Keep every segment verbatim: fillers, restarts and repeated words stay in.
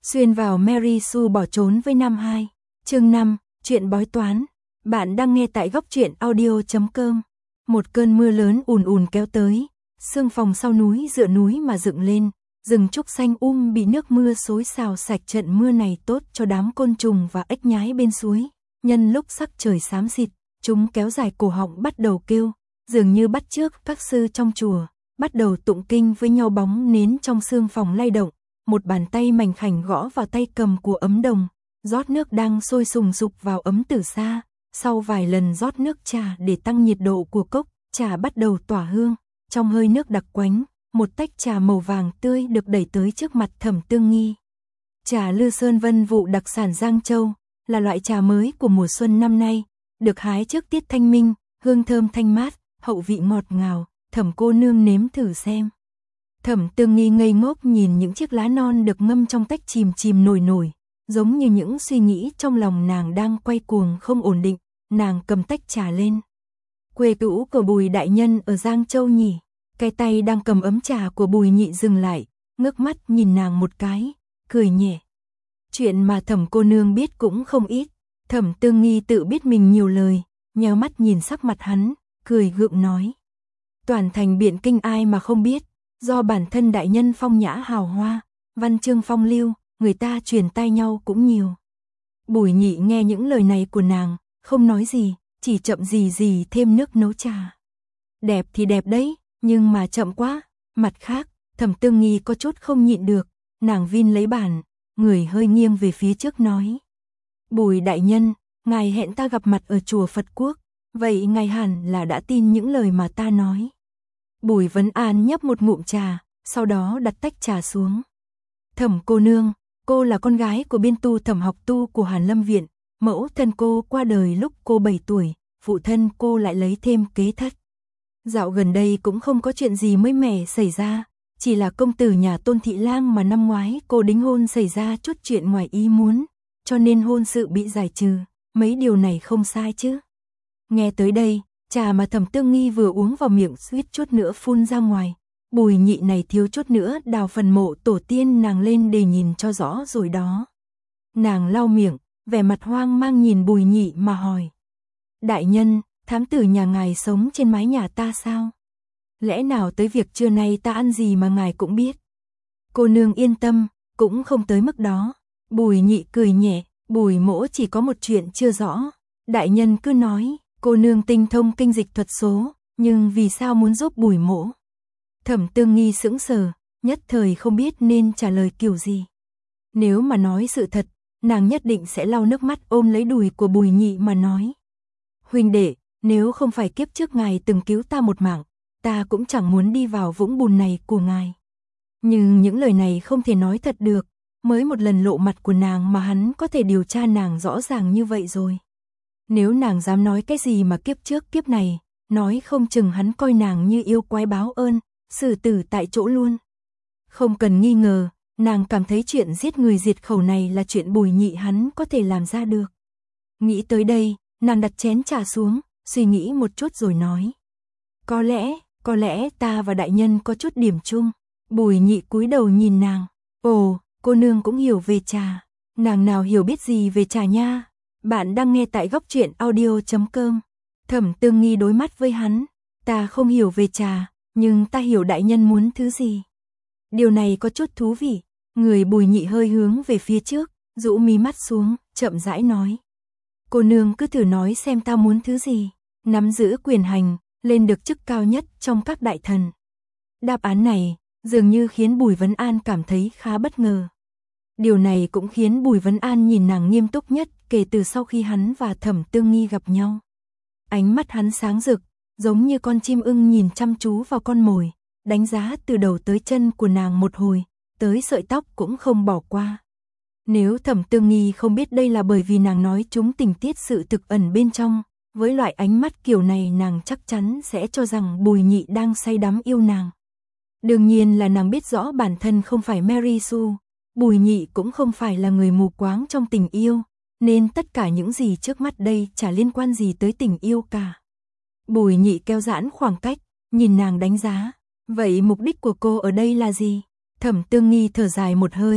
Xuyên vào Mary Sue bỏ trốn với Nam hai. Chương năm, chuyện bói toán. Bạn đang nghe tại góc truyện audio chấm com. Một cơn mưa lớn ùn ùn kéo tới, sương phòng sau núi dựa núi mà dựng lên, rừng trúc xanh um bị nước mưa xối xào sạch. Trận mưa này tốt cho đám côn trùng và ếch nhái bên suối. Nhân lúc sắc trời xám xịt, chúng kéo dài cổ họng bắt đầu kêu, dường như bắt chước các sư trong chùa, bắt đầu tụng kinh với nhau. Bóng nến trong sương phòng lay động, một bàn tay mảnh khảnh gõ vào tay cầm của ấm đồng, rót nước đang sôi sùng sục vào ấm từ xa. Sau vài lần rót nước trà để tăng nhiệt độ của cốc, trà bắt đầu tỏa hương, trong hơi nước đặc quánh, một tách trà màu vàng tươi được đẩy tới trước mặt Thẩm Tương Nghi. Trà Lư Sơn Vân Vụ đặc sản Giang Châu, là loại trà mới của mùa xuân năm nay, được hái trước tiết thanh minh, hương thơm thanh mát, hậu vị ngọt ngào. Thẩm cô nương nếm thử xem. Thẩm Tương Nghi ngây ngốc nhìn những chiếc lá non được ngâm trong tách chìm chìm nổi nổi, giống như những suy nghĩ trong lòng nàng đang quay cuồng không ổn định. Nàng cầm tách trà lên. Quê cũ của Bùi đại nhân ở Giang Châu nhỉ? Cái tay đang cầm ấm trà của Bùi Nhị dừng lại, ngước mắt nhìn nàng một cái, cười nhẹ. Chuyện mà Thẩm cô nương biết cũng không ít. Thẩm Tương Nghi tự biết mình nhiều lời, nheo mắt nhìn sắc mặt hắn, cười gượng nói. Toàn thành Biện Kinh ai mà không biết, do bản thân đại nhân phong nhã hào hoa, văn chương phong lưu, người ta truyền tai nhau cũng nhiều. Bùi Nhị nghe những lời này của nàng, không nói gì, chỉ chậm gì gì thêm nước nấu trà. Đẹp thì đẹp đấy, nhưng mà chậm quá. Mặt khác, Thẩm Tương Nghi có chút không nhịn được, nàng vin lấy bàn, người hơi nghiêng về phía trước nói. Bùi đại nhân, ngài hẹn ta gặp mặt ở chùa Phật Quốc, vậy ngài hẳn là đã tin những lời mà ta nói. Bùi Vấn An nhấp một ngụm trà, sau đó đặt tách trà xuống. Thẩm cô nương, cô là con gái của biên tu Thẩm Học Tu của Hàn Lâm Viện. Mẫu thân cô qua đời lúc cô bảy tuổi, phụ thân cô lại lấy thêm kế thất. Dạo gần đây cũng không có chuyện gì mới mẻ xảy ra, chỉ là công tử nhà Tôn Thị Lang mà năm ngoái cô đính hôn xảy ra chút chuyện ngoài ý muốn, cho nên hôn sự bị giải trừ, mấy điều này không sai chứ. Nghe tới đây, trà mà Thẩm Tương Nghi vừa uống vào miệng suýt chút nữa phun ra ngoài. Bùi Nhị này thiếu chút nữa đào phần mộ tổ tiên nàng lên để nhìn cho rõ rồi đó. Nàng lau miệng, vẻ mặt hoang mang nhìn Bùi Nhị mà hỏi. Đại nhân, thám tử nhà ngài sống trên mái nhà ta sao? Lẽ nào tới việc trưa nay ta ăn gì mà ngài cũng biết? Cô nương yên tâm, cũng không tới mức đó. Bùi Nhị cười nhẹ, Bùi mỗ chỉ có một chuyện chưa rõ. Đại nhân cứ nói, cô nương tinh thông kinh dịch thuật số, nhưng vì sao muốn giúp Bùi mỗ? Thẩm Tương Nghi sững sờ, nhất thời không biết nên trả lời kiểu gì. Nếu mà nói sự thật, nàng nhất định sẽ lau nước mắt ôm lấy đùi của Bùi Nhị mà nói. Huynh đệ, nếu không phải kiếp trước ngài từng cứu ta một mạng, ta cũng chẳng muốn đi vào vũng bùn này của ngài. Nhưng những lời này không thể nói thật được, mới một lần lộ mặt của nàng mà hắn có thể điều tra nàng rõ ràng như vậy rồi. Nếu nàng dám nói cái gì mà kiếp trước kiếp này, nói không chừng hắn coi nàng như yêu quái báo ơn, xử tử tại chỗ luôn. Không cần nghi ngờ, nàng cảm thấy chuyện giết người diệt khẩu này là chuyện Bùi Nhị hắn có thể làm ra được. Nghĩ tới đây, nàng đặt chén trà xuống, suy nghĩ một chút rồi nói. Có lẽ, có lẽ ta và đại nhân có chút điểm chung. Bùi Nhị cúi đầu nhìn nàng. Ồ, cô nương cũng hiểu về trà. Nàng nào hiểu biết gì về trà nha. Bạn đang nghe tại góc truyện audio chấm com. Thẩm Tương Nghi đối mắt với hắn. Ta không hiểu về trà, nhưng ta hiểu đại nhân muốn thứ gì. Điều này có chút thú vị. Người Bùi Nhị hơi hướng về phía trước, rũ mí mắt xuống, chậm rãi nói. Cô nương cứ thử nói xem ta muốn thứ gì. Nắm giữ quyền hành, lên được chức cao nhất trong các đại thần. Đáp án này, dường như khiến Bùi Vấn An cảm thấy khá bất ngờ. Điều này cũng khiến Bùi Vấn An nhìn nàng nghiêm túc nhất kể từ sau khi hắn và Thẩm Tương Nghi gặp nhau. Ánh mắt hắn sáng rực, giống như con chim ưng nhìn chăm chú vào con mồi, đánh giá từ đầu tới chân của nàng một hồi, tới sợi tóc cũng không bỏ qua. Nếu Thẩm Tương Nghi không biết đây là bởi vì nàng nói chúng tình tiết sự thực ẩn bên trong, với loại ánh mắt kiểu này nàng chắc chắn sẽ cho rằng Bùi Nhị đang say đắm yêu nàng. Đương nhiên là nàng biết rõ bản thân không phải Mary Sue, Bùi Nhị cũng không phải là người mù quáng trong tình yêu, nên tất cả những gì trước mắt đây chả liên quan gì tới tình yêu cả. Bùi Nhị kéo giãn khoảng cách, nhìn nàng đánh giá. Vậy mục đích của cô ở đây là gì? Thẩm Tương Nghi thở dài một hơi,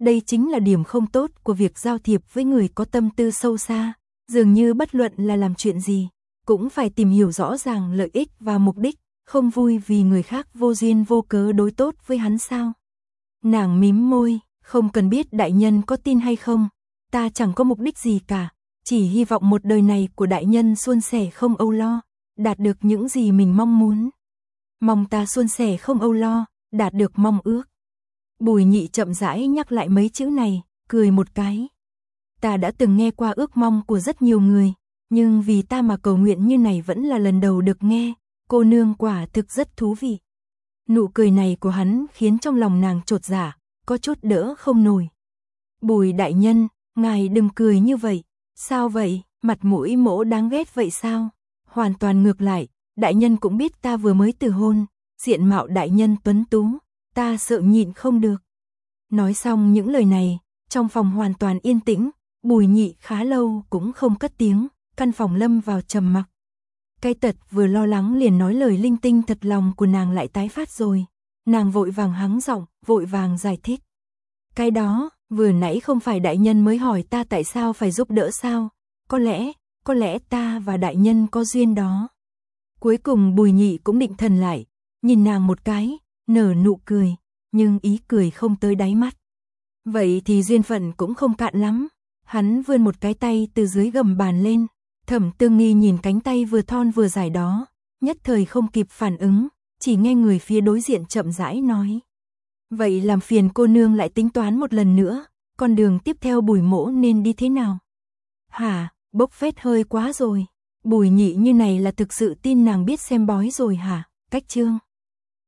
Đây chính là điểm không tốt của việc giao thiệp với người có tâm tư sâu xa, dường như bất luận là làm chuyện gì, cũng phải tìm hiểu rõ ràng lợi ích và mục đích, không vui vì người khác vô duyên vô cớ đối tốt với hắn sao. Nàng mím môi, không cần biết đại nhân có tin hay không, ta chẳng có mục đích gì cả, chỉ hy vọng một đời này của đại nhân suôn sẻ không âu lo, đạt được những gì mình mong muốn. Mong ta suôn sẻ không âu lo, đạt được mong ước. Bùi Nhị chậm rãi nhắc lại mấy chữ này, cười một cái. Ta đã từng nghe qua ước mong của rất nhiều người, nhưng vì ta mà cầu nguyện như này vẫn là lần đầu được nghe, cô nương quả thực rất thú vị. Nụ cười này của hắn khiến trong lòng nàng chột dạ, có chút đỡ không nổi. Bùi đại nhân, ngài đừng cười như vậy, sao vậy, mặt mũi mỗ đáng ghét vậy sao? Hoàn toàn ngược lại, đại nhân cũng biết ta vừa mới từ hôn, diện mạo đại nhân tuấn tú, ta sợ nhịn không được. Nói xong những lời này, trong phòng hoàn toàn yên tĩnh, Bùi Nhị khá lâu cũng không cất tiếng, căn phòng lâm vào trầm mặc. Cái tật vừa lo lắng liền nói lời linh tinh thật lòng của nàng lại tái phát rồi. Nàng vội vàng hắng giọng, vội vàng giải thích. Cái đó, vừa nãy không phải đại nhân mới hỏi ta tại sao phải giúp đỡ sao? Có lẽ, có lẽ ta và đại nhân có duyên đó. Cuối cùng Bùi Nhị cũng định thần lại, nhìn nàng một cái, nở nụ cười, nhưng ý cười không tới đáy mắt. Vậy thì duyên phận cũng không cạn lắm. Hắn vươn một cái tay từ dưới gầm bàn lên, Thẩm Tương Nghi nhìn cánh tay vừa thon vừa dài đó, nhất thời không kịp phản ứng, chỉ nghe người phía đối diện chậm rãi nói. Vậy làm phiền cô nương lại tính toán một lần nữa, con đường tiếp theo Bùi mỗ nên đi thế nào? Hả, bốc phét hơi quá rồi. Bùi Nhị như này là thực sự tin nàng biết xem bói rồi hả? Cách chương